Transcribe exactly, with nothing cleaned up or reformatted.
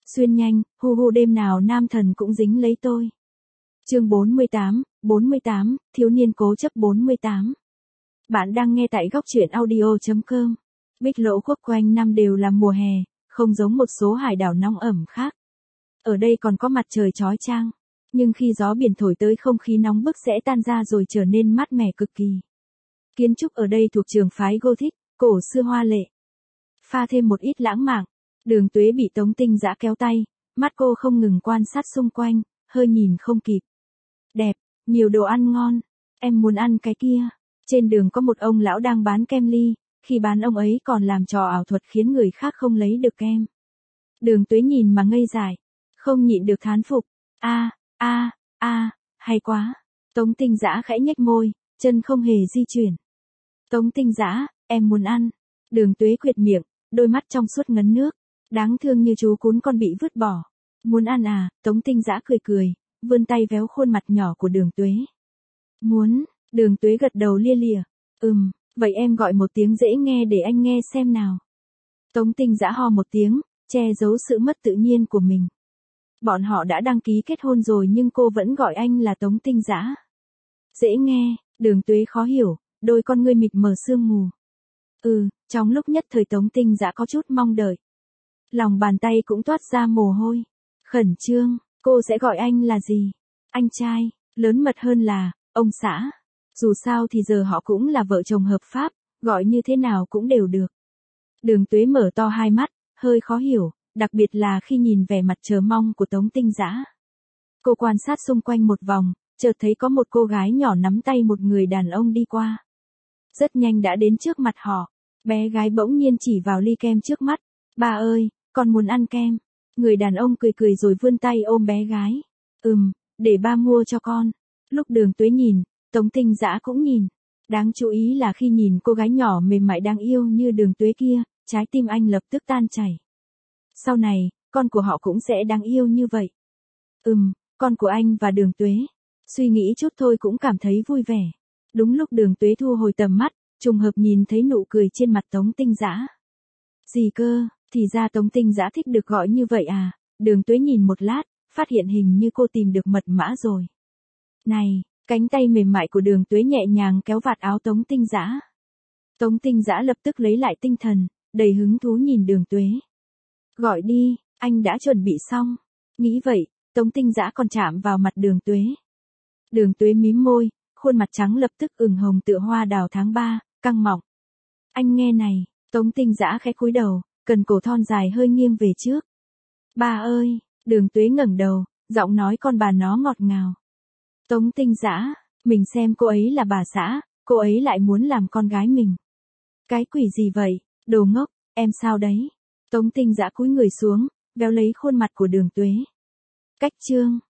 Xuyên nhanh, hu hu đêm nào nam thần cũng dính lấy tôi. Chương bốn mươi tám, bốn mươi tám, thiếu niên cố chấp bốn mươi tám. Bạn đang nghe tại góc truyện audio chấm com. Bích Lỗ Quốc quanh năm đều là mùa hè, không giống một số hải đảo nóng ẩm khác. Ở đây còn có mặt trời chói chang, nhưng khi gió biển thổi tới không khí nóng bức sẽ tan ra rồi trở nên mát mẻ cực kỳ. Kiến trúc ở đây thuộc trường phái Gothic, cổ xưa hoa lệ. Pha thêm một ít lãng mạn, Đường Tuế bị Tống Tinh Dã kéo tay, mắt cô không ngừng quan sát xung quanh, hơi nhìn không kịp. Đẹp, nhiều đồ ăn ngon, em muốn ăn cái kia. Trên đường có một ông lão đang bán kem ly, khi bán ông ấy còn làm trò ảo thuật khiến người khác không lấy được kem. Đường Tuế nhìn mà ngây dại, không nhịn được thán phục. A, a, a, hay quá. Tống Tinh Dã khẽ nhếch môi, chân không hề di chuyển. Tống Tinh Dã, em muốn ăn. Đường Tuế quệt miệng, đôi mắt trong suốt ngấn nước, đáng thương như chú cún con bị vứt bỏ. Muốn ăn à? Tống Tinh Dã cười cười, vươn tay véo khuôn mặt nhỏ của Đường Tuế. Muốn. Đường Tuế gật đầu lia lịa. Ừm, vậy em gọi một tiếng dễ nghe để anh nghe xem nào. Tống Tinh Dã ho một tiếng, che giấu sự mất tự nhiên của mình. Bọn họ đã đăng ký kết hôn rồi nhưng cô vẫn gọi anh là Tống Tinh Dã. Dễ nghe. Đường Tuế khó hiểu, đôi con ngươi mịt mờ sương mù. Ừ, trong lúc nhất thời Tống Tinh Dã có chút mong đợi. Lòng bàn tay cũng toát ra mồ hôi. Khẩn trương, cô sẽ gọi anh là gì? Anh trai, lớn mật hơn là, ông xã. Dù sao thì giờ họ cũng là vợ chồng hợp pháp, gọi như thế nào cũng đều được. Đường Tuế mở to hai mắt, hơi khó hiểu, đặc biệt là khi nhìn vẻ mặt chờ mong của Tống Tinh Dã. Cô quan sát xung quanh một vòng, chợt thấy có một cô gái nhỏ nắm tay một người đàn ông đi qua. Rất nhanh đã đến trước mặt họ, bé gái bỗng nhiên chỉ vào ly kem trước mắt. Ba ơi, con muốn ăn kem. Người đàn ông cười cười rồi vươn tay ôm bé gái. Ừm, để ba mua cho con. Lúc Đường Tuế nhìn, Tống Tinh Dã cũng nhìn. Đáng chú ý là khi nhìn cô gái nhỏ mềm mại đáng yêu như Đường Tuế kia, trái tim anh lập tức tan chảy. Sau này, con của họ cũng sẽ đáng yêu như vậy. Ừm, con của anh và Đường Tuế. Suy nghĩ chút thôi cũng cảm thấy vui vẻ. Đúng lúc Đường Tuế thu hồi tầm mắt, trùng hợp nhìn thấy nụ cười trên mặt Tống Tinh Dã. Gì cơ, thì ra Tống Tinh Dã thích được gọi như vậy à? Đường Tuế nhìn một lát, phát hiện hình như cô tìm được mật mã rồi. Này, cánh tay mềm mại của Đường Tuế nhẹ nhàng kéo vạt áo Tống Tinh Dã. Tống Tinh Dã lập tức lấy lại tinh thần, đầy hứng thú nhìn Đường Tuế. Gọi đi, anh đã chuẩn bị xong. Nghĩ vậy, Tống Tinh Dã còn chạm vào mặt Đường Tuế. Đường Tuế mím môi, khuôn mặt trắng lập tức ửng hồng tựa hoa đào tháng ba, căng mọng. Anh nghe này, Tống Tinh Dã khẽ cúi đầu, cần cổ thon dài hơi nghiêng về trước. Ba ơi, Đường Tuế ngẩng đầu, giọng nói con bà nó ngọt ngào. Tống Tinh Dã, mình xem cô ấy là bà xã, cô ấy lại muốn làm con gái mình. Cái quỷ gì vậy, đồ ngốc, em sao đấy? Tống Tinh Dã cúi người xuống, véo lấy khuôn mặt của Đường Tuế. Cách chương.